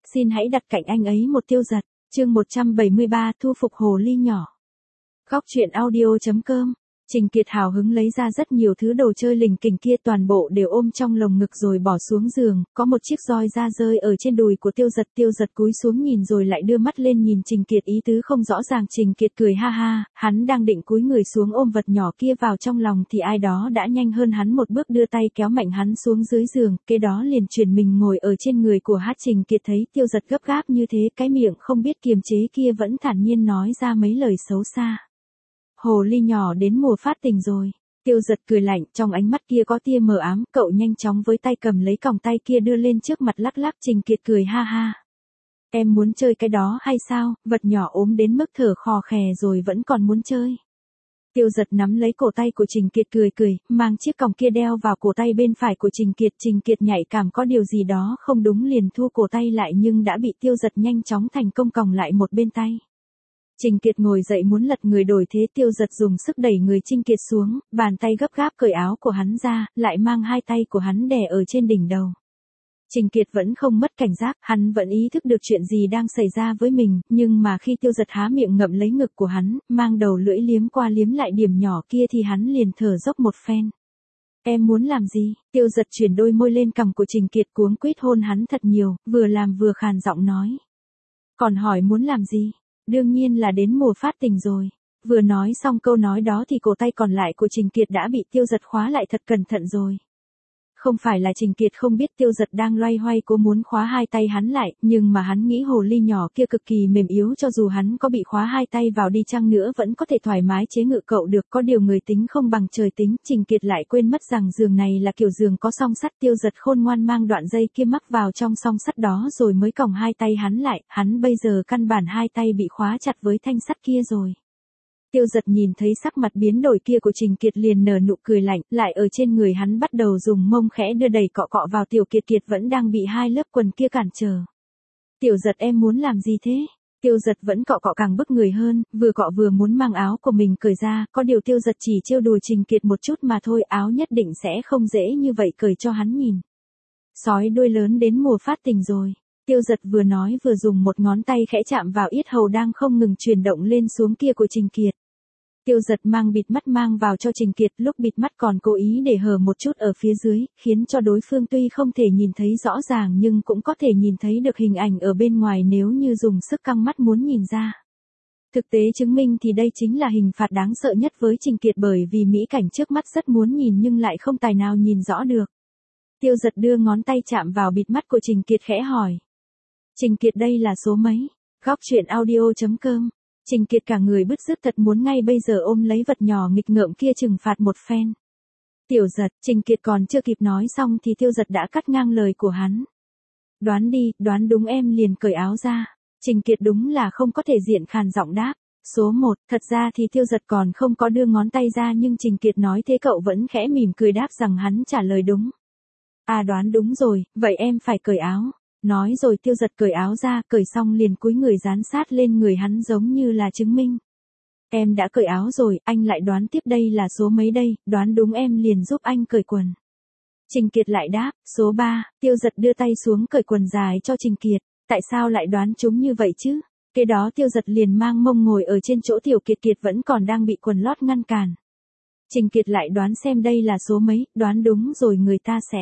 xin hãy đặt cạnh anh ấy một Tiêu Dật. Chương 173 thu phục hồ ly nhỏ. Góc truyện audio.com. Trình Kiệt hào hứng lấy ra rất nhiều thứ đồ chơi lình kình kia, toàn bộ đều ôm trong lồng ngực rồi bỏ xuống giường, có một chiếc roi da rơi ở trên đùi của Tiêu Dật cúi xuống nhìn rồi lại đưa mắt lên nhìn Trình Kiệt, ý tứ không rõ ràng. Trình Kiệt cười ha ha, hắn đang định cúi người xuống ôm vật nhỏ kia vào trong lòng thì ai đó đã nhanh hơn hắn một bước đưa tay kéo mạnh hắn xuống dưới giường, kế đó liền chuyển mình ngồi ở trên người của hắn. Trình Kiệt thấy Tiêu Dật gấp gáp như thế, cái miệng không biết kiềm chế kia vẫn thản nhiên nói ra mấy lời xấu xa. Hồ ly nhỏ đến mùa phát tình rồi. Tiêu Dật cười lạnh, trong ánh mắt kia có tia mờ ám, cậu nhanh chóng với tay cầm lấy còng tay kia đưa lên trước mặt lắc lắc. Trình Kiệt cười ha ha. Em muốn chơi cái đó hay sao, vật nhỏ ốm đến mức thở khò khè rồi vẫn còn muốn chơi. Tiêu Dật nắm lấy cổ tay của Trình Kiệt cười, mang chiếc còng kia đeo vào cổ tay bên phải của Trình Kiệt. Trình Kiệt nhạy cảm có điều gì đó không đúng liền thu cổ tay lại nhưng đã bị Tiêu Dật nhanh chóng thành công còng lại một bên tay. Trình Kiệt ngồi dậy muốn lật người đổi thế, Tiêu Dật dùng sức đẩy người Trình Kiệt xuống, bàn tay gấp gáp cởi áo của hắn ra, lại mang hai tay của hắn đè ở trên đỉnh đầu. Trình Kiệt vẫn không mất cảnh giác, hắn vẫn ý thức được chuyện gì đang xảy ra với mình, nhưng mà khi Tiêu Dật há miệng ngậm lấy ngực của hắn, mang đầu lưỡi liếm qua liếm lại điểm nhỏ kia thì hắn liền thở dốc một phen. Em muốn làm gì? Tiêu Dật chuyển đôi môi lên cằm của Trình Kiệt, cuống quýt hôn hắn thật nhiều, vừa làm vừa khàn giọng nói. Còn hỏi muốn làm gì? Đương nhiên là đến mùa phát tình rồi. Vừa nói xong câu nói đó thì cổ tay còn lại của Trình Kiệt đã bị Tiêu Dật khóa lại thật cẩn thận rồi. Không phải là Trình Kiệt không biết Tiêu Dật đang loay hoay cố muốn khóa hai tay hắn lại, nhưng mà hắn nghĩ hồ ly nhỏ kia cực kỳ mềm yếu, cho dù hắn có bị khóa hai tay vào đi chăng nữa vẫn có thể thoải mái chế ngự cậu được. Có điều người tính không bằng trời tính, Trình Kiệt lại quên mất rằng giường này là kiểu giường có song sắt. Tiêu Dật khôn ngoan mang đoạn dây kia mắc vào trong song sắt đó rồi mới còng hai tay hắn lại, hắn bây giờ căn bản hai tay bị khóa chặt với thanh sắt kia rồi. Tiêu Dật nhìn thấy sắc mặt biến đổi kia của Trình Kiệt liền nở nụ cười lạnh, lại ở trên người hắn bắt đầu dùng mông khẽ đưa đẩy cọ cọ vào. Tiểu Kiệt vẫn đang bị hai lớp quần kia cản trở. Tiểu Dật em muốn làm gì thế? Tiêu Dật vẫn cọ cọ càng bức người hơn, vừa cọ vừa muốn mang áo của mình cởi ra, có điều Tiêu Dật chỉ trêu đùa Trình Kiệt một chút mà thôi, áo nhất định sẽ không dễ như vậy cởi cho hắn nhìn. Sói đuôi lớn đến mùa phát tình rồi. Tiêu Dật vừa nói vừa dùng một ngón tay khẽ chạm vào yết hầu đang không ngừng chuyển động lên xuống kia của Trình Kiệt. Tiêu Dật mang bịt mắt mang vào cho Trình Kiệt, lúc bịt mắt còn cố ý để hở một chút ở phía dưới, khiến cho đối phương tuy không thể nhìn thấy rõ ràng nhưng cũng có thể nhìn thấy được hình ảnh ở bên ngoài nếu như dùng sức căng mắt muốn nhìn ra. Thực tế chứng minh thì đây chính là hình phạt đáng sợ nhất với Trình Kiệt, bởi vì mỹ cảnh trước mắt rất muốn nhìn nhưng lại không tài nào nhìn rõ được. Tiêu Dật đưa ngón tay chạm vào bịt mắt của Trình Kiệt khẽ hỏi. Trình Kiệt đây là số mấy? Góc truyện audio.com. Trình Kiệt cả người bứt rứt thật muốn ngay bây giờ ôm lấy vật nhỏ nghịch ngợm kia trừng phạt một phen. Tiểu Dật, Trình Kiệt còn chưa kịp nói xong thì Tiêu Dật đã cắt ngang lời của hắn. Đoán đi, đoán đúng em liền cởi áo ra. Trình Kiệt đúng là không có thể diện, khàn giọng đáp. Số 1, thật ra thì Tiêu Dật còn không có đưa ngón tay ra nhưng Trình Kiệt nói thế cậu vẫn khẽ mỉm cười đáp rằng hắn trả lời đúng. À đoán đúng rồi, vậy em phải cởi áo. Nói rồi Tiêu Dật cởi áo ra, cởi xong liền cúi người dán sát lên người hắn giống như là chứng minh. Em đã cởi áo rồi, anh lại đoán tiếp đây là số mấy đây, đoán đúng em liền giúp anh cởi quần. Trình Kiệt lại đáp, số 3, Tiêu Dật đưa tay xuống cởi quần dài cho Trình Kiệt, tại sao lại đoán trúng như vậy chứ? Kế đó Tiêu Dật liền mang mông ngồi ở trên chỗ Tiểu Kiệt vẫn còn đang bị quần lót ngăn cản. Trình Kiệt lại đoán xem đây là số mấy, đoán đúng rồi người ta sẽ.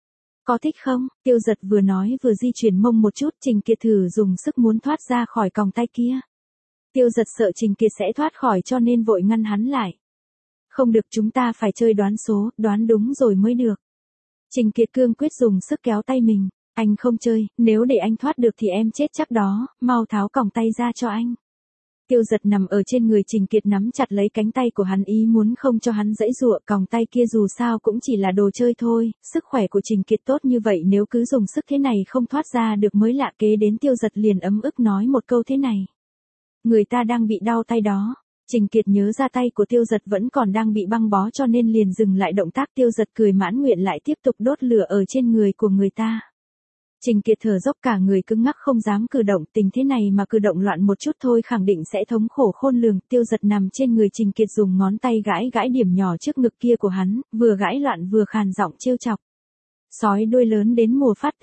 Có thích không? Tiêu Dật vừa nói vừa di chuyển mông một chút, Trình Kiệt thử dùng sức muốn thoát ra khỏi còng tay kia. Tiêu Dật sợ Trình Kiệt sẽ thoát khỏi cho nên vội ngăn hắn lại. Không được, chúng ta phải chơi đoán số, đoán đúng rồi mới được. Trình Kiệt cương quyết dùng sức kéo tay mình. Anh không chơi, nếu để anh thoát được thì em chết chắc đó, mau tháo còng tay ra cho anh. Tiêu Dật nằm ở trên người Trình Kiệt nắm chặt lấy cánh tay của hắn ý muốn không cho hắn giãy giụa, còng tay kia dù sao cũng chỉ là đồ chơi thôi, sức khỏe của Trình Kiệt tốt như vậy nếu cứ dùng sức thế này không thoát ra được mới lạ. Kế đến Tiêu Dật liền ấm ức nói một câu thế này. Người ta đang bị đau tay đó. Trình Kiệt nhớ ra tay của Tiêu Dật vẫn còn đang bị băng bó cho nên liền dừng lại động tác. Tiêu Dật cười mãn nguyện lại tiếp tục đốt lửa ở trên người của người ta. Trình Kiệt thở dốc cả người cứng ngắc không dám cử động, tình thế này mà cử động loạn một chút thôi khẳng định sẽ thống khổ khôn lường. Tiêu Dật nằm trên người Trình Kiệt dùng ngón tay gãi gãi điểm nhỏ trước ngực kia của hắn, vừa gãi loạn vừa khàn giọng trêu chọc. Sói đuôi lớn đến mùa phát tình.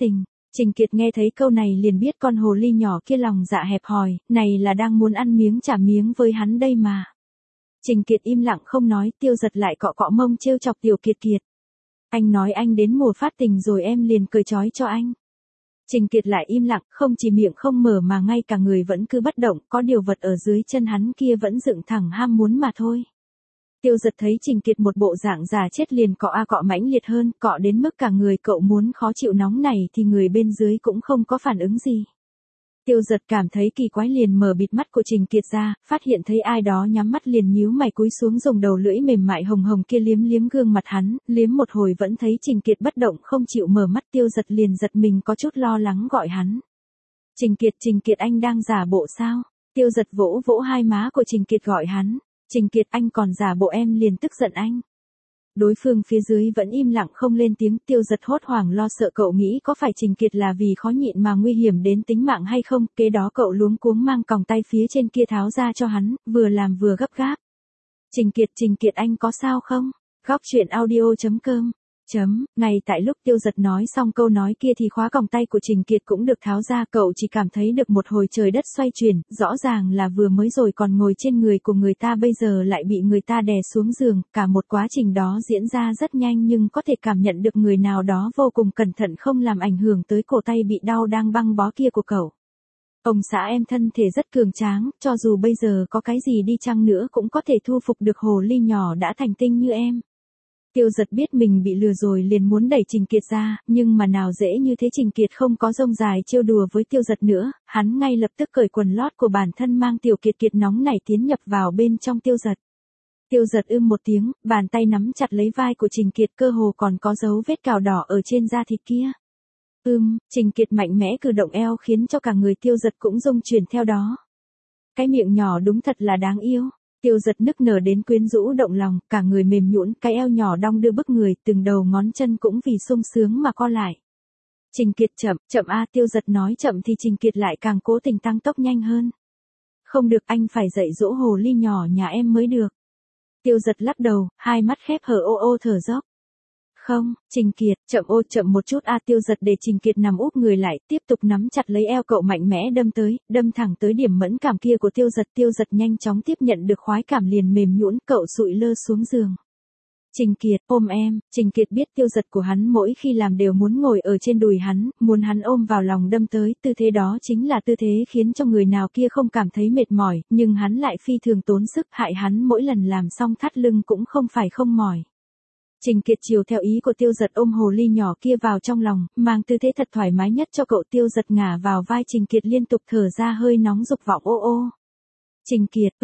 Trình Kiệt nghe thấy câu này liền biết con hồ ly nhỏ kia lòng dạ hẹp hòi, này là đang muốn ăn miếng trả miếng với hắn đây mà. Trình Kiệt im lặng không nói, Tiêu Giật lại cọ cọ mông trêu chọc Tiểu Kiệt Kiệt. Anh nói anh đến mùa phát tình rồi em liền cởi trói cho anh. Trình Kiệt lại im lặng, không chỉ miệng không mở mà ngay cả người vẫn cứ bất động, có điều vật ở dưới chân hắn kia vẫn dựng thẳng ham muốn mà thôi. Tiêu Giật thấy Trình Kiệt một bộ dạng già chết liền cọ cọ mãnh liệt hơn, cọ đến mức cả người cậu muốn khó chịu nóng này thì người bên dưới cũng không có phản ứng gì. Tiêu Giật cảm thấy kỳ quái liền mở bịt mắt của Trình Kiệt ra, phát hiện thấy ai đó nhắm mắt liền nhíu mày cúi xuống dùng đầu lưỡi mềm mại hồng hồng kia liếm liếm gương mặt hắn, liếm một hồi vẫn thấy Trình Kiệt bất động không chịu mở mắt. Tiêu Giật liền giật mình có chút lo lắng gọi hắn. Trình Kiệt anh đang giả bộ sao? Tiêu Giật vỗ vỗ hai má của Trình Kiệt gọi hắn. Trình Kiệt anh còn giả bộ em liền tức giận anh. Đối phương phía dưới vẫn im lặng không lên tiếng. Tiêu Giật hốt hoảng lo sợ cậu nghĩ có phải Trình Kiệt là vì khó nhịn mà nguy hiểm đến tính mạng hay không. Kế đó cậu luống cuống mang còng tay phía trên kia tháo ra cho hắn, vừa làm vừa gấp gáp. Trình Kiệt anh có sao không? Góc truyện audio.com. Ngay tại lúc Tiêu Giật nói xong câu nói kia thì khóa còng tay của Trình Kiệt cũng được tháo ra, cậu chỉ cảm thấy được một hồi trời đất xoay chuyển, rõ ràng là vừa mới rồi còn ngồi trên người của người ta bây giờ lại bị người ta đè xuống giường, cả một quá trình đó diễn ra rất nhanh nhưng có thể cảm nhận được người nào đó vô cùng cẩn thận không làm ảnh hưởng tới cổ tay bị đau đang băng bó kia của cậu. Ông xã em thân thể rất cường tráng, cho dù bây giờ có cái gì đi chăng nữa cũng có thể thu phục được hồ ly nhỏ đã thành tinh như em. Tiêu Giật biết mình bị lừa rồi liền muốn đẩy Trình Kiệt ra, nhưng mà nào dễ như thế. Trình Kiệt không có rông dài trêu đùa với Tiêu Giật nữa, hắn ngay lập tức cởi quần lót của bản thân mang Tiểu Kiệt Kiệt nóng nảy tiến nhập vào bên trong Tiêu Giật. Tiêu Giật một tiếng, bàn tay nắm chặt lấy vai của Trình Kiệt, cơ hồ còn có dấu vết cào đỏ ở trên da thịt kia. Trình Kiệt mạnh mẽ cử động eo khiến cho cả người Tiêu Giật cũng rung chuyển theo đó. Cái miệng nhỏ đúng thật là đáng yêu. Tiêu Giật nức nở đến quyến rũ động lòng, cả người mềm nhũn, cái eo nhỏ đong đưa bức người, từng đầu ngón chân cũng vì sung sướng mà co lại. Trình Kiệt chậm a. Tiêu Giật nói chậm thì Trình Kiệt lại càng cố tình tăng tốc nhanh hơn. Không được, anh phải dạy dỗ hồ ly nhỏ nhà em mới được. Tiêu Giật lắc đầu, hai mắt khép hờ ô thở dốc. Không, Trình Kiệt, chậm một chút a. Tiêu Giật để Trình Kiệt nằm úp người lại, tiếp tục nắm chặt lấy eo cậu mạnh mẽ đâm thẳng tới điểm mẫn cảm kia của Tiêu Giật. Tiêu Giật nhanh chóng tiếp nhận được khoái cảm liền mềm nhũn, cậu sụi lơ xuống giường. Trình Kiệt, ôm em. Trình Kiệt biết Tiêu Giật của hắn mỗi khi làm đều muốn ngồi ở trên đùi hắn, muốn hắn ôm vào lòng đâm tới, tư thế đó chính là tư thế khiến cho người nào kia không cảm thấy mệt mỏi, nhưng hắn lại phi thường tốn sức, hại hắn mỗi lần làm xong thắt lưng cũng không phải không mỏi. Trình Kiệt chiều theo ý của Tiêu Giật ôm hồ ly nhỏ kia vào trong lòng, mang tư thế thật thoải mái nhất cho cậu. Tiêu Giật ngả vào vai Trình Kiệt liên tục thở ra hơi nóng dục vọng ô. Trình Kiệt,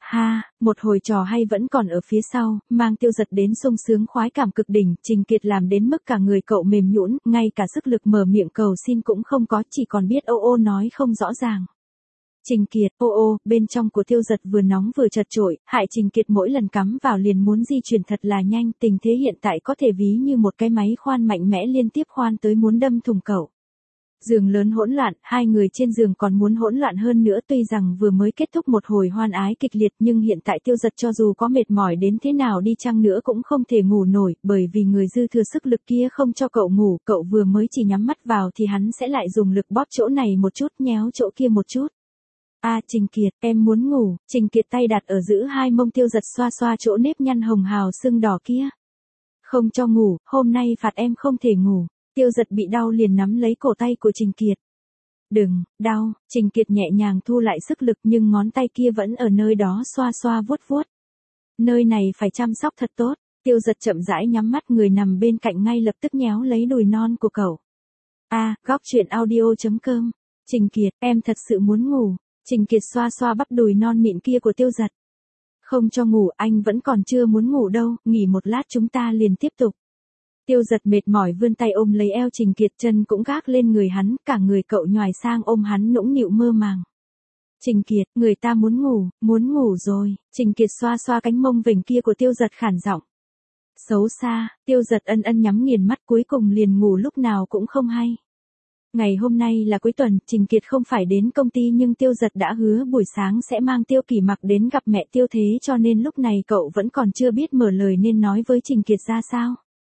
một hồi trò hay vẫn còn ở phía sau, mang Tiêu Giật đến sung sướng khoái cảm cực đỉnh. Trình Kiệt làm đến mức cả người cậu mềm nhũn, ngay cả sức lực mở miệng cầu xin cũng không có, chỉ còn biết ô nói không rõ ràng. Trình Kiệt, bên trong của Tiêu Giật vừa nóng vừa chật chội, hại Trình Kiệt mỗi lần cắm vào liền muốn di chuyển thật là nhanh, tình thế hiện tại có thể ví như một cái máy khoan mạnh mẽ liên tiếp khoan tới muốn đâm thủng cậu. Giường lớn hỗn loạn, hai người trên giường còn muốn hỗn loạn hơn nữa. Tuy rằng vừa mới kết thúc một hồi hoan ái kịch liệt nhưng hiện tại Tiêu Giật cho dù có mệt mỏi đến thế nào đi chăng nữa cũng không thể ngủ nổi, bởi vì người dư thừa sức lực kia không cho cậu ngủ, cậu vừa mới chỉ nhắm mắt vào thì hắn sẽ lại dùng lực bóp chỗ này một chút, nhéo chỗ kia một chút. Trình Kiệt, em muốn ngủ. Trình Kiệt tay đặt ở giữa hai mông Tiêu Giật xoa xoa chỗ nếp nhăn hồng hào sưng đỏ kia. Không cho ngủ, hôm nay phạt em không thể ngủ. Tiêu Giật bị đau liền nắm lấy cổ tay của Trình Kiệt. Đừng, đau. Trình Kiệt nhẹ nhàng thu lại sức lực nhưng ngón tay kia vẫn ở nơi đó xoa xoa vuốt. Nơi này phải chăm sóc thật tốt. Tiêu Giật chậm rãi nhắm mắt, người nằm bên cạnh ngay lập tức nhéo lấy đùi non của cậu. Góc truyện audio.com. Trình Kiệt, em thật sự muốn ngủ. Trình Kiệt xoa xoa bắp đùi non mịn kia của Tiêu Giật. Không cho ngủ, anh vẫn còn chưa muốn ngủ đâu, nghỉ một lát chúng ta liền tiếp tục. Tiêu Giật mệt mỏi vươn tay ôm lấy eo Trình Kiệt, chân cũng gác lên người hắn, cả người cậu nhoài sang ôm hắn nũng nịu mơ màng. Trình Kiệt, người ta muốn ngủ rồi. Trình Kiệt xoa xoa cánh mông vểnh kia của Tiêu Giật khản giọng. Xấu xa. Tiêu Giật ân nhắm nghiền mắt, cuối cùng liền ngủ lúc nào cũng không hay. Ngày hôm nay là cuối tuần, Trình Kiệt không phải đến công ty nhưng Tiêu Giật đã hứa buổi sáng sẽ mang Tiêu Kỳ Mặc đến gặp mẹ Tiêu Thế, cho nên lúc này cậu vẫn còn chưa biết mở lời nên nói với Trình Kiệt ra sao.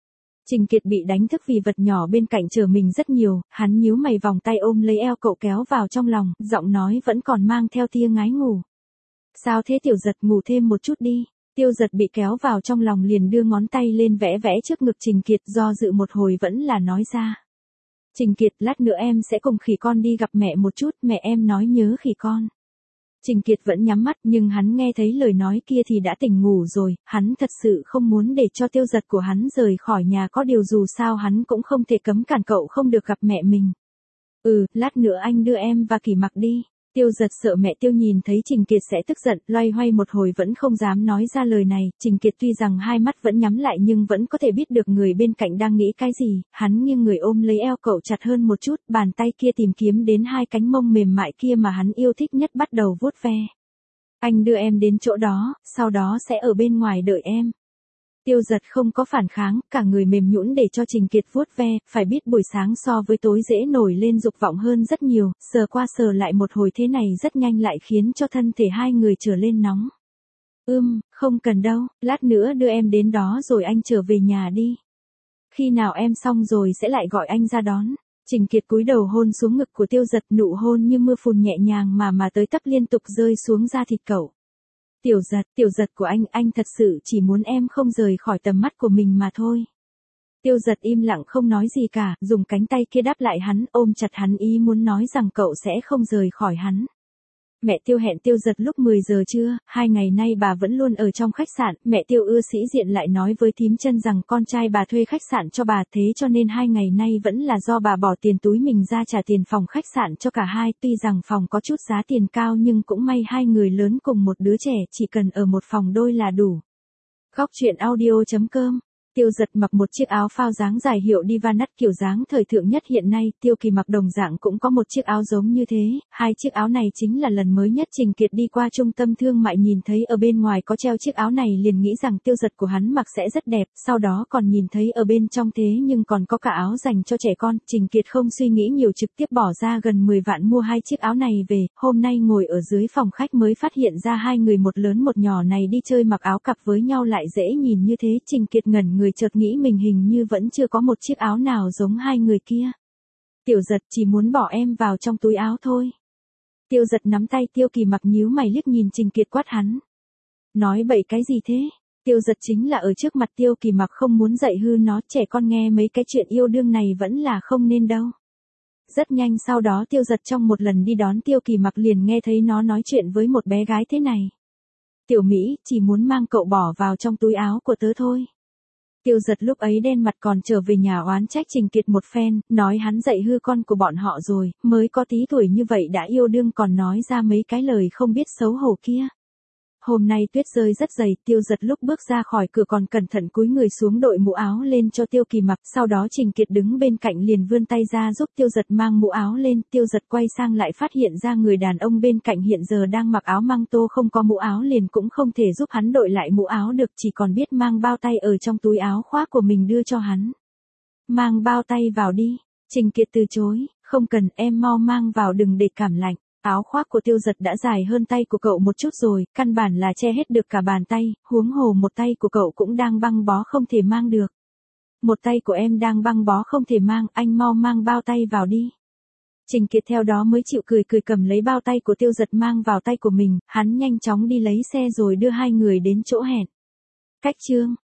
Trình Kiệt bị đánh thức vì vật nhỏ bên cạnh chờ mình rất nhiều, hắn nhíu mày vòng tay ôm lấy eo cậu kéo vào trong lòng, giọng nói vẫn còn mang theo tia ngái ngủ. Sao thế Tiểu Giật, ngủ thêm một chút đi. Tiêu Giật bị kéo vào trong lòng liền đưa ngón tay lên vẽ vẽ trước ngực Trình Kiệt, do dự một hồi vẫn là nói ra. Trình Kiệt, lát nữa em sẽ cùng khỉ con đi gặp mẹ một chút, mẹ em nói nhớ khỉ con. Trình Kiệt vẫn nhắm mắt nhưng hắn nghe thấy lời nói kia thì đã tỉnh ngủ rồi, hắn thật sự không muốn để cho Tiêu Giật của hắn rời khỏi nhà, có điều dù sao hắn cũng không thể cấm cản cậu không được gặp mẹ mình. Lát nữa anh đưa em và Kỷ Mặc đi. Tiêu Giật sợ mẹ Tiêu nhìn thấy Trình Kiệt sẽ tức giận, loay hoay một hồi vẫn không dám nói ra lời này. Trình Kiệt tuy rằng hai mắt vẫn nhắm lại nhưng vẫn có thể biết được người bên cạnh đang nghĩ cái gì, hắn nghiêng người ôm lấy eo cậu chặt hơn một chút, bàn tay kia tìm kiếm đến hai cánh mông mềm mại kia mà hắn yêu thích nhất bắt đầu vuốt ve. Anh đưa em đến chỗ đó, sau đó sẽ ở bên ngoài đợi em. Tiêu Giật không có phản kháng, cả người mềm nhũn để cho Trình Kiệt vuốt ve, phải biết buổi sáng so với tối dễ nổi lên dục vọng hơn rất nhiều, sờ qua sờ lại một hồi thế này rất nhanh lại khiến cho thân thể hai người trở lên nóng. Không cần đâu, lát nữa đưa em đến đó rồi anh trở về nhà đi. Khi nào em xong rồi sẽ lại gọi anh ra đón. Trình Kiệt cúi đầu hôn xuống ngực của Tiêu Giật, nụ hôn như mưa phùn nhẹ nhàng mà tới tấp liên tục rơi xuống da thịt cậu. Tiểu Giật của anh thật sự chỉ muốn em không rời khỏi tầm mắt của mình mà thôi. Tiêu Giật im lặng không nói gì cả, dùng cánh tay kia đáp lại hắn, ôm chặt hắn ý muốn nói rằng cậu sẽ không rời khỏi hắn. Mẹ Tiêu hẹn Tiêu Giật lúc 10 giờ trưa, 2 ngày nay bà vẫn luôn ở trong khách sạn, mẹ Tiêu ưa sĩ diện lại nói với thím Chân rằng con trai bà thuê khách sạn cho bà, thế cho nên 2 ngày nay vẫn là do bà bỏ tiền túi mình ra trả tiền phòng khách sạn cho cả hai, tuy rằng phòng có chút giá tiền cao nhưng cũng may hai người lớn cùng một đứa trẻ chỉ cần ở một phòng đôi là đủ. Góc truyện audio.com. Tiêu Giật mặc một chiếc áo phao dáng dài hiệu Divanat kiểu dáng thời thượng nhất hiện nay, Tiêu Kỳ mặc đồng dạng cũng có một chiếc áo giống như thế, hai chiếc áo này chính là lần mới nhất Trình Kiệt đi qua trung tâm thương mại nhìn thấy ở bên ngoài có treo chiếc áo này liền nghĩ rằng Tiêu Giật của hắn mặc sẽ rất đẹp, sau đó còn nhìn thấy ở bên trong thế nhưng còn có cả áo dành cho trẻ con, Trình Kiệt không suy nghĩ nhiều trực tiếp bỏ ra gần 10 vạn mua hai chiếc áo này về, hôm nay ngồi ở dưới phòng khách mới phát hiện ra hai người một lớn một nhỏ này đi chơi mặc áo cặp với nhau lại dễ nhìn như thế, Trình Kiệt ngẩn người chợt nghĩ mình hình như vẫn chưa có một chiếc áo nào giống hai người kia. Tiểu Giật chỉ muốn bỏ em vào trong túi áo thôi. Tiêu Giật nắm tay Tiêu Kỳ mặc nhíu mày liếc nhìn Trình Kiệt quát hắn. Nói bậy cái gì thế? Tiêu Giật chính là ở trước mặt Tiêu Kỳ mặc không muốn dạy hư nó, trẻ con nghe mấy cái chuyện yêu đương này vẫn là không nên đâu. Rất nhanh sau đó Tiêu Giật trong một lần đi đón Tiêu Kỳ mặc liền nghe thấy nó nói chuyện với một bé gái thế này. Tiểu Mỹ, chỉ muốn mang cậu bỏ vào trong túi áo của tớ thôi. Tiêu Giật lúc ấy đen mặt còn trở về nhà oán trách Trình Kiệt một phen, nói hắn dạy hư con của bọn họ rồi, mới có tí tuổi như vậy đã yêu đương còn nói ra mấy cái lời không biết xấu hổ kia. Hôm nay tuyết rơi rất dày, Tiêu Giật lúc bước ra khỏi cửa còn cẩn thận cúi người xuống đội mũ áo lên cho Tiêu Kỳ mặc, sau đó Trình Kiệt đứng bên cạnh liền vươn tay ra giúp Tiêu Giật mang mũ áo lên, Tiêu Giật quay sang lại phát hiện ra người đàn ông bên cạnh hiện giờ đang mặc áo măng tô không có mũ áo liền cũng không thể giúp hắn đội lại mũ áo được, chỉ còn biết mang bao tay ở trong túi áo khoác của mình đưa cho hắn. Mang bao tay vào đi, Trình Kiệt từ chối, không cần em mau mang vào đừng để cảm lạnh. Áo khoác của Tiêu Giật đã dài hơn tay của cậu một chút rồi, căn bản là che hết được cả bàn tay, huống hồ một tay của cậu cũng đang băng bó không thể mang được. Một tay của em đang băng bó không thể mang, anh mau mang bao tay vào đi. Trình Kiệt theo đó mới chịu cười cầm lấy bao tay của Tiêu Giật mang vào tay của mình, hắn nhanh chóng đi lấy xe rồi đưa hai người đến chỗ hẹn. Cách chương